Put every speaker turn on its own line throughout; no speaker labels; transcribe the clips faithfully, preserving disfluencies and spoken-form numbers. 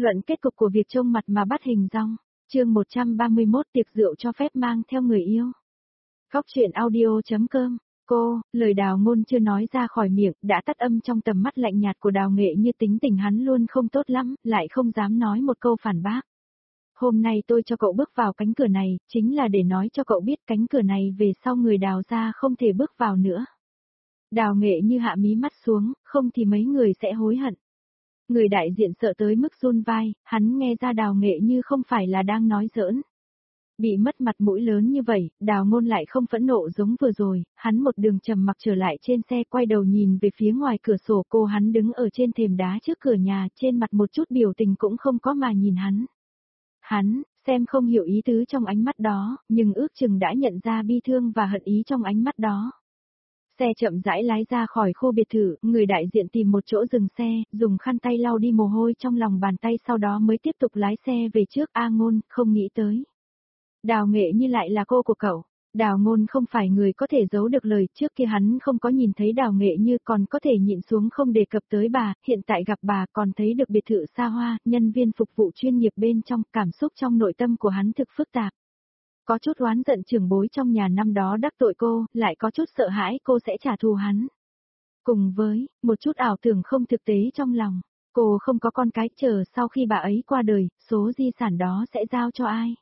Luận kết cục của việc trông mặt mà bắt hình dong. Chương một trăm ba mươi mốt tiệc rượu cho phép mang theo người yêu. Góc truyện audio chấm com. Cô, lời Đào Ngôn chưa nói ra khỏi miệng, đã tắt âm trong tầm mắt lạnh nhạt của Đào Nghệ Như. Tính tình hắn luôn không tốt lắm, lại không dám nói một câu phản bác. Hôm nay tôi cho cậu bước vào cánh cửa này, chính là để nói cho cậu biết cánh cửa này về sau người Đào ra không thể bước vào nữa. Đào Nghệ Như hạ mí mắt xuống, không thì mấy người sẽ hối hận. Người đại diện sợ tới mức run vai, hắn nghe ra Đào Nghệ Như không phải là đang nói giỡn. Bị mất mặt mũi lớn như vậy, Đào Ngôn lại không phẫn nộ giống vừa rồi, hắn một đường trầm mặc trở lại trên xe, quay đầu nhìn về phía ngoài cửa sổ. Cô hắn đứng ở trên thềm đá trước cửa nhà, trên mặt một chút biểu tình cũng không có mà nhìn hắn. Hắn, xem không hiểu ý tứ trong ánh mắt đó, nhưng ước chừng đã nhận ra bi thương và hận ý trong ánh mắt đó. Xe chậm rãi lái ra khỏi khu biệt thự, người đại diện tìm một chỗ dừng xe, dùng khăn tay lau đi mồ hôi trong lòng bàn tay, sau đó mới tiếp tục lái xe về trước. A Ngôn, không nghĩ tới. Đào Nghệ Như lại là cô của cậu. Đào Ngôn không phải người có thể giấu được lời, trước kia hắn không có nhìn thấy Đào Nghệ Như còn có thể nhịn xuống không đề cập tới bà, hiện tại gặp bà còn thấy được biệt thự xa hoa, nhân viên phục vụ chuyên nghiệp bên trong, cảm xúc trong nội tâm của hắn thực phức tạp. Có chút oán giận trưởng bối trong nhà năm đó đắc tội cô, lại có chút sợ hãi cô sẽ trả thù hắn. Cùng với, một chút ảo tưởng không thực tế trong lòng, cô không có con cái, chờ sau khi bà ấy qua đời, số di sản đó sẽ giao cho ai?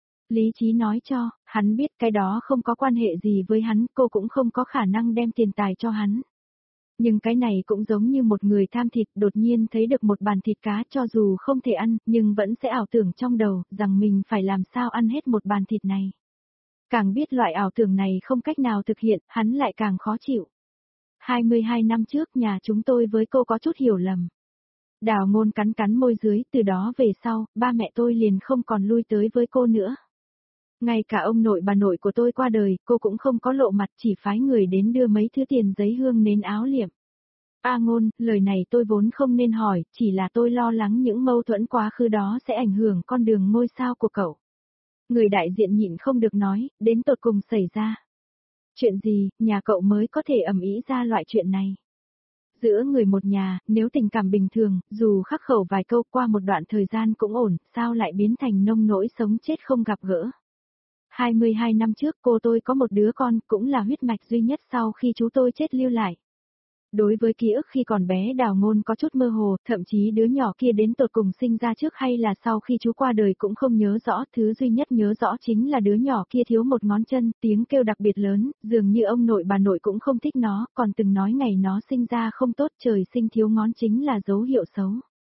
Lý trí nói cho, hắn biết cái đó không có quan hệ gì với hắn, cô cũng không có khả năng đem tiền tài cho hắn. Nhưng cái này cũng giống như một người tham thịt đột nhiên thấy được một bàn thịt cá, cho dù không thể ăn, nhưng vẫn sẽ ảo tưởng trong đầu, rằng mình phải làm sao ăn hết một bàn thịt này. Càng biết loại ảo tưởng này không cách nào thực hiện, hắn lại càng khó chịu. hai mươi hai năm trước nhà chúng tôi với cô có chút hiểu lầm. Đào Ngôn cắn cắn môi dưới, từ đó về sau, ba mẹ tôi liền không còn lui tới với cô nữa. Ngay cả ông nội bà nội của tôi qua đời, cô cũng không có lộ mặt, chỉ phái người đến đưa mấy thứ tiền giấy hương nến áo liệm. A Ngôn, lời này tôi vốn không nên hỏi, chỉ là tôi lo lắng những mâu thuẫn quá khứ đó sẽ ảnh hưởng con đường ngôi sao của cậu. Người đại diện nhịn không được nói, đến tột cùng xảy ra. Chuyện gì, nhà cậu mới có thể ầm ĩ ra loại chuyện này. Giữa người một nhà, nếu tình cảm bình thường, dù khắc khẩu vài câu qua một đoạn thời gian cũng ổn, sao lại biến thành nông nỗi sống chết không gặp gỡ. hai mươi hai năm trước cô tôi có một đứa con, cũng là huyết mạch duy nhất sau khi chú tôi chết lưu lại. Đối với ký ức khi còn bé Đào Ngôn có chút mơ hồ, thậm chí đứa nhỏ kia đến tột cùng sinh ra trước hay là sau khi chú qua đời cũng không nhớ rõ, thứ duy nhất nhớ rõ chính là đứa nhỏ kia thiếu một ngón chân, tiếng kêu đặc biệt lớn, dường như ông nội bà nội cũng không thích nó, còn từng nói ngày nó sinh ra không tốt, trời sinh thiếu ngón chính là dấu hiệu xấu.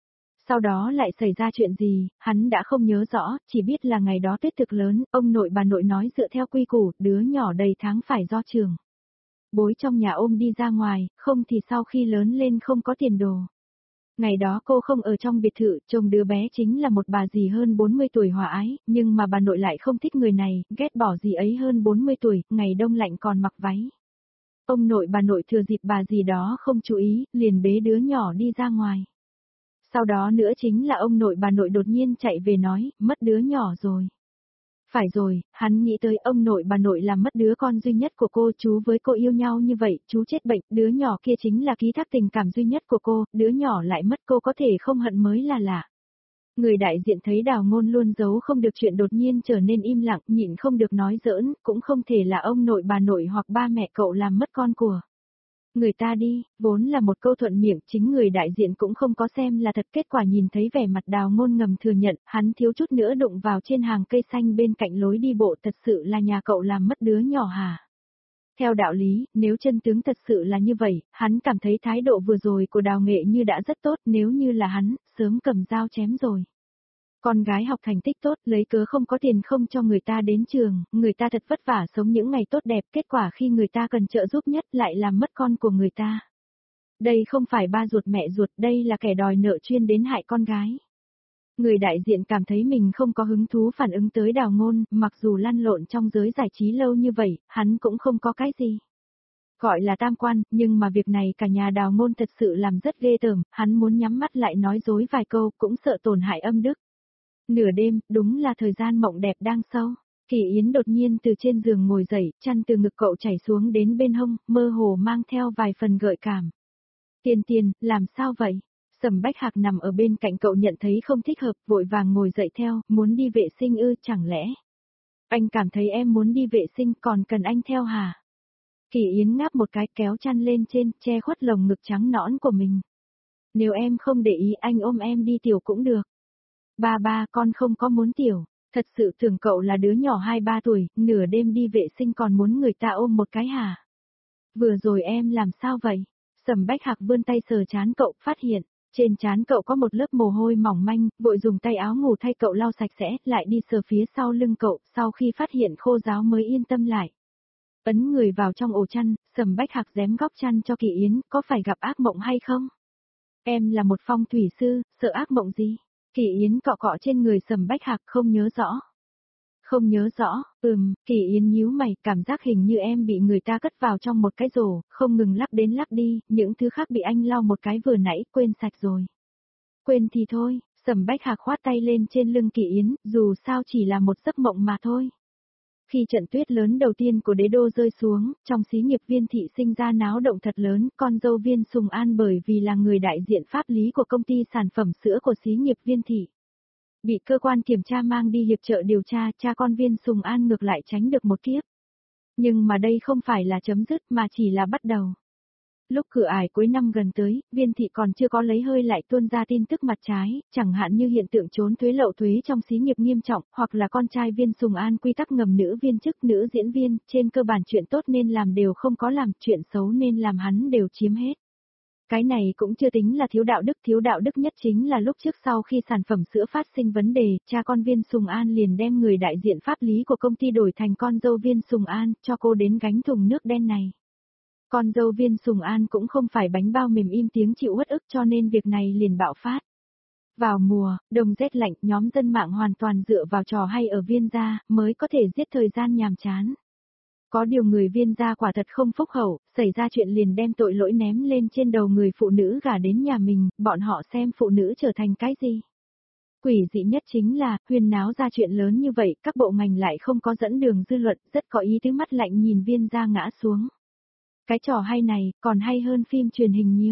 Sau đó lại xảy ra chuyện gì, hắn đã không nhớ rõ, chỉ biết là ngày đó tuyết thực lớn, ông nội bà nội nói dựa theo quy củ, đứa nhỏ đầy tháng phải do trường bối trong nhà ôm đi ra ngoài, không thì sau khi lớn lên không có tiền đồ. Ngày đó cô không ở trong biệt thự, chồng đứa bé chính là một bà dì hơn bốn mươi tuổi hòa ái, nhưng mà bà nội lại không thích người này, ghét bỏ dì ấy hơn bốn mươi tuổi, ngày đông lạnh còn mặc váy. Ông nội bà nội thừa dịp bà dì đó không chú ý, liền bế đứa nhỏ đi ra ngoài. Sau đó nữa chính là ông nội bà nội đột nhiên chạy về nói, mất đứa nhỏ rồi. Phải rồi, hắn nghĩ tới ông nội bà nội làm mất đứa con duy nhất của cô, chú với cô yêu nhau như vậy, chú chết bệnh, đứa nhỏ kia chính là ký thác tình cảm duy nhất của cô, đứa nhỏ lại mất cô có thể không hận mới là lạ. Người đại diện thấy Đào Ngôn luôn giấu không được chuyện đột nhiên trở nên im lặng, nhịn không được nói giỡn, cũng không thể là ông nội bà nội hoặc ba mẹ cậu làm mất con của người ta đi, vốn là một câu thuận miệng, chính người đại diện cũng không có xem là thật, kết quả nhìn thấy vẻ mặt Đào Ngôn ngầm thừa nhận, hắn thiếu chút nữa đụng vào trên hàng cây xanh bên cạnh lối đi bộ, thật sự là nhà cậu làm mất đứa nhỏ hả? Theo đạo lý, nếu chân tướng thật sự là như vậy, hắn cảm thấy thái độ vừa rồi của Đào Nghệ Như đã rất tốt, nếu như là hắn, sớm cầm dao chém rồi. Con gái học thành tích tốt, lấy cớ không có tiền không cho người ta đến trường, người ta thật vất vả sống những ngày tốt đẹp, kết quả khi người ta cần trợ giúp nhất lại làm mất con của người ta. Đây không phải ba ruột mẹ ruột, đây là kẻ đòi nợ chuyên đến hại con gái. Người đại diện cảm thấy mình không có hứng thú phản ứng tới Đào Ngôn, mặc dù lăn lộn trong giới giải trí lâu như vậy, hắn cũng không có cái gì. Gọi là tam quan, nhưng mà việc này cả nhà Đào Ngôn thật sự làm rất ghê tởm, hắn muốn nhắm mắt lại nói dối vài câu, cũng sợ tổn hại âm đức. Nửa đêm, đúng là thời gian mộng đẹp đang sâu. Kỳ Yến đột nhiên từ trên giường ngồi dậy, chăn từ ngực cậu chảy xuống đến bên hông, mơ hồ mang theo vài phần gợi cảm. Tiền Tiền, làm sao vậy? Sầm Bách Hạc nằm ở bên cạnh cậu nhận thấy không thích hợp, vội vàng ngồi dậy theo, muốn đi vệ sinh ư, chẳng lẽ? Anh cảm thấy em muốn đi vệ sinh còn cần anh theo hả? Kỳ Yến ngáp một cái kéo chăn lên trên, che khuất lồng ngực trắng nõn của mình. Nếu em không để ý anh ôm em đi tiểu cũng được. Ba ba con không có muốn tiểu, thật sự tưởng cậu là đứa nhỏ hai ba tuổi, nửa đêm đi vệ sinh còn muốn người ta ôm một cái hả? Vừa rồi em làm sao vậy? Sầm Bách Hạc vươn tay sờ trán cậu, phát hiện, trên trán cậu có một lớp mồ hôi mỏng manh, vội dùng tay áo ngủ thay cậu lau sạch sẽ, lại đi sờ phía sau lưng cậu, sau khi phát hiện khô ráo mới yên tâm lại. Ấn người vào trong ổ chăn, Sầm Bách Hạc dém góc chăn cho Kỳ Yến, có phải gặp ác mộng hay không? Em là một phong thủy sư, sợ ác mộng gì? Kỳ Yến cọ cọ trên người Sầm Bách Hạc không nhớ rõ. Không nhớ rõ, ừm, Kỳ Yến nhíu mày, cảm giác hình như em bị người ta cất vào trong một cái rổ, không ngừng lắc đến lắc đi, những thứ khác bị anh lau một cái vừa nãy, quên sạch rồi. Quên thì thôi, Sầm Bách Hạc khoát tay lên trên lưng Kỳ Yến, dù sao chỉ là một giấc mộng mà thôi. Khi trận tuyết lớn đầu tiên của đế đô rơi xuống, trong xí nghiệp Viên thị sinh ra náo động thật lớn, con dâu Viên Sùng An bởi vì là người đại diện pháp lý của công ty sản phẩm sữa của xí nghiệp Viên thị. Bị cơ quan kiểm tra mang đi hiệp trợ điều tra, cha con Viên Sùng An ngược lại tránh được một kiếp. Nhưng mà đây không phải là chấm dứt mà chỉ là bắt đầu. Lúc cửa ải cuối năm gần tới, Viên thị còn chưa có lấy hơi lại tuôn ra tin tức mặt trái, chẳng hạn như hiện tượng trốn thuế lậu thuế trong xí nghiệp nghiêm trọng, hoặc là con trai Viên Sùng An quy tắc ngầm nữ viên chức nữ diễn viên, trên cơ bản chuyện tốt nên làm đều không có làm, chuyện xấu nên làm hắn đều chiếm hết. Cái này cũng chưa tính là thiếu đạo đức, thiếu đạo đức nhất chính là lúc trước sau khi sản phẩm sữa phát sinh vấn đề, cha con Viên Sùng An liền đem người đại diện pháp lý của công ty đổi thành con dâu Viên Sùng An, cho cô đến gánh thùng nước đen này. Con dâu Viên Sùng An cũng không phải bánh bao mềm im tiếng chịu uất ức cho nên việc này liền bạo phát. Vào mùa, đông rét lạnh, nhóm dân mạng hoàn toàn dựa vào trò hay ở Viên gia, mới có thể giết thời gian nhàm chán. Có điều người Viên gia quả thật không phúc hậu, xảy ra chuyện liền đem tội lỗi ném lên trên đầu người phụ nữ gả đến nhà mình, bọn họ xem phụ nữ trở thành cái gì. Quỷ dị nhất chính là, huyên náo ra chuyện lớn như vậy, các bộ ngành lại không có dẫn đường dư luận, rất có ý tứ mắt lạnh nhìn Viên gia ngã xuống. Cái trò hay này, còn hay hơn phim truyền hình nhiều.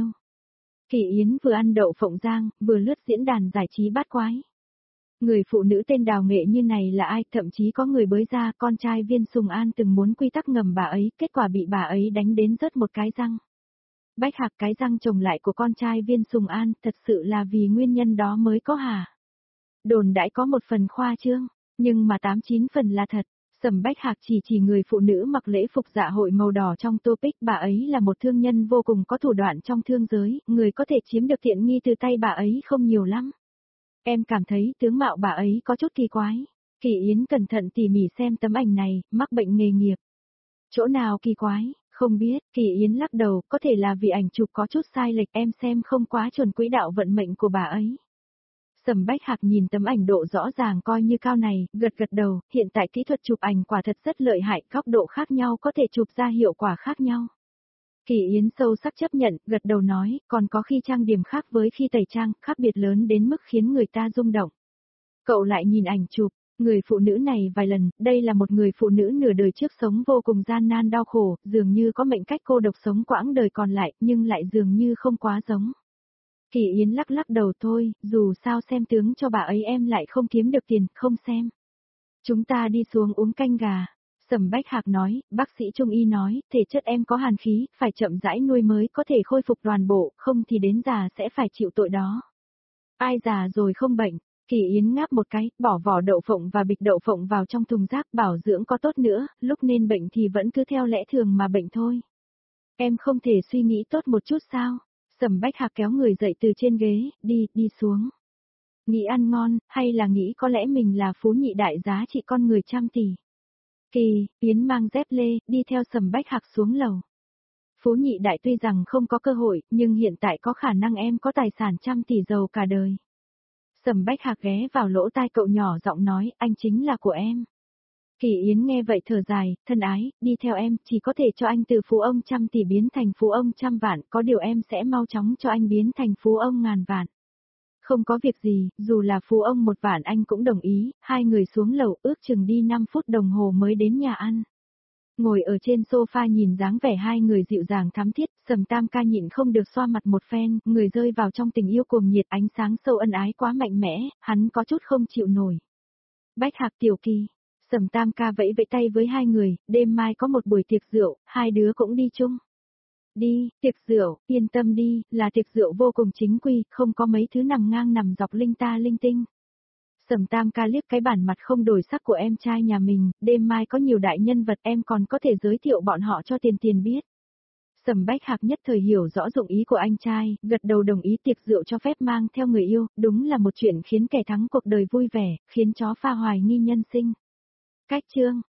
Kỳ Yến vừa ăn đậu phộng rang, vừa lướt diễn đàn giải trí bát quái. Người phụ nữ tên Đào Nghệ như này là ai, thậm chí có người bới ra, con trai Viên Sùng An từng muốn quy tắc ngầm bà ấy, kết quả bị bà ấy đánh đến rớt một cái răng. Bách Hạc cái răng chồng lại của con trai Viên Sùng An, thật sự là vì nguyên nhân đó mới có hả? Đồn đãi có một phần khoa trương, nhưng mà tám chín phần là thật. Sầm Bách Hạc chỉ chỉ người phụ nữ mặc lễ phục dạ hội màu đỏ trong topic, bà ấy là một thương nhân vô cùng có thủ đoạn trong thương giới, người có thể chiếm được tiện nghi từ tay bà ấy không nhiều lắm. Em cảm thấy tướng mạo bà ấy có chút kỳ quái. Kỳ Yến cẩn thận tỉ mỉ xem tấm ảnh này, mắc bệnh nghề nghiệp. Chỗ nào kỳ quái, không biết, Kỳ Yến lắc đầu, có thể là vì ảnh chụp có chút sai lệch, em xem không quá chuẩn quỹ đạo vận mệnh của bà ấy. Sầm Bách Hạc nhìn tấm ảnh độ rõ ràng coi như cao này, gật gật đầu, hiện tại kỹ thuật chụp ảnh quả thật rất lợi hại, góc độ khác nhau có thể chụp ra hiệu quả khác nhau. Kỳ Yến sâu sắc chấp nhận, gật đầu nói, còn có khi trang điểm khác với khi tẩy trang, khác biệt lớn đến mức khiến người ta rung động. Cậu lại nhìn ảnh chụp, người phụ nữ này vài lần, đây là một người phụ nữ nửa đời trước sống vô cùng gian nan đau khổ, dường như có mệnh cách cô độc sống quãng đời còn lại, nhưng lại dường như không quá giống. Kỳ Yến lắc lắc đầu thôi, dù sao xem tướng cho bà ấy em lại không kiếm được tiền, không xem. Chúng ta đi xuống uống canh gà. Sầm Bách Hạc nói, bác sĩ Trung Y nói, thể chất em có hàn khí, phải chậm rãi nuôi mới có thể khôi phục toàn bộ, không thì đến già sẽ phải chịu tội đó. Ai già rồi không bệnh, Kỳ Yến ngáp một cái, bỏ vỏ đậu phộng và bịch đậu phộng vào trong thùng rác, bảo dưỡng có tốt nữa, lúc nên bệnh thì vẫn cứ theo lẽ thường mà bệnh thôi. Em không thể suy nghĩ tốt một chút sao? Sầm Bách Hạc kéo người dậy từ trên ghế, đi, đi xuống. Nghĩ ăn ngon, hay là nghĩ có lẽ mình là phú nhị đại giá trị con người trăm tỷ. Kỳ, Yến mang dép lê, đi theo Sầm Bách Hạc xuống lầu. Phú nhị đại tuy rằng không có cơ hội, nhưng hiện tại có khả năng em có tài sản trăm tỷ giàu cả đời. Sầm Bách Hạc ghé vào lỗ tai cậu nhỏ giọng nói, anh chính là của em. Kỳ Yến nghe vậy thở dài, thân ái, đi theo em, chỉ có thể cho anh từ phú ông trăm tỷ biến thành phú ông trăm vạn, có điều em sẽ mau chóng cho anh biến thành phú ông ngàn vạn. Không có việc gì, dù là phú ông một vạn anh cũng đồng ý, hai người xuống lầu ước chừng đi năm phút đồng hồ mới đến nhà ăn. Ngồi ở trên sofa nhìn dáng vẻ hai người dịu dàng thắm thiết, Sầm Tam ca nhịn không được xoa mặt một phen, người rơi vào trong tình yêu cuồng nhiệt ánh sáng sâu ân ái quá mạnh mẽ, hắn có chút không chịu nổi. Bách Hạc Tiểu Kỳ, Sầm Tam ca vẫy vẫy tay với hai người, đêm mai có một buổi tiệc rượu, hai đứa cũng đi chung. Đi, tiệc rượu, yên tâm đi, là tiệc rượu vô cùng chính quy, không có mấy thứ nằm ngang nằm dọc linh ta linh tinh. Sầm Tam ca liếc cái bản mặt không đổi sắc của em trai nhà mình, đêm mai có nhiều đại nhân vật em còn có thể giới thiệu bọn họ cho tiền tiền biết. Sầm Bách Hạc nhất thời hiểu rõ dụng ý của anh trai, gật đầu đồng ý tiệc rượu cho phép mang theo người yêu, đúng là một chuyện khiến kẻ thắng cuộc đời vui vẻ, khiến chó pha hoài nghi nhân sinh. Cách chương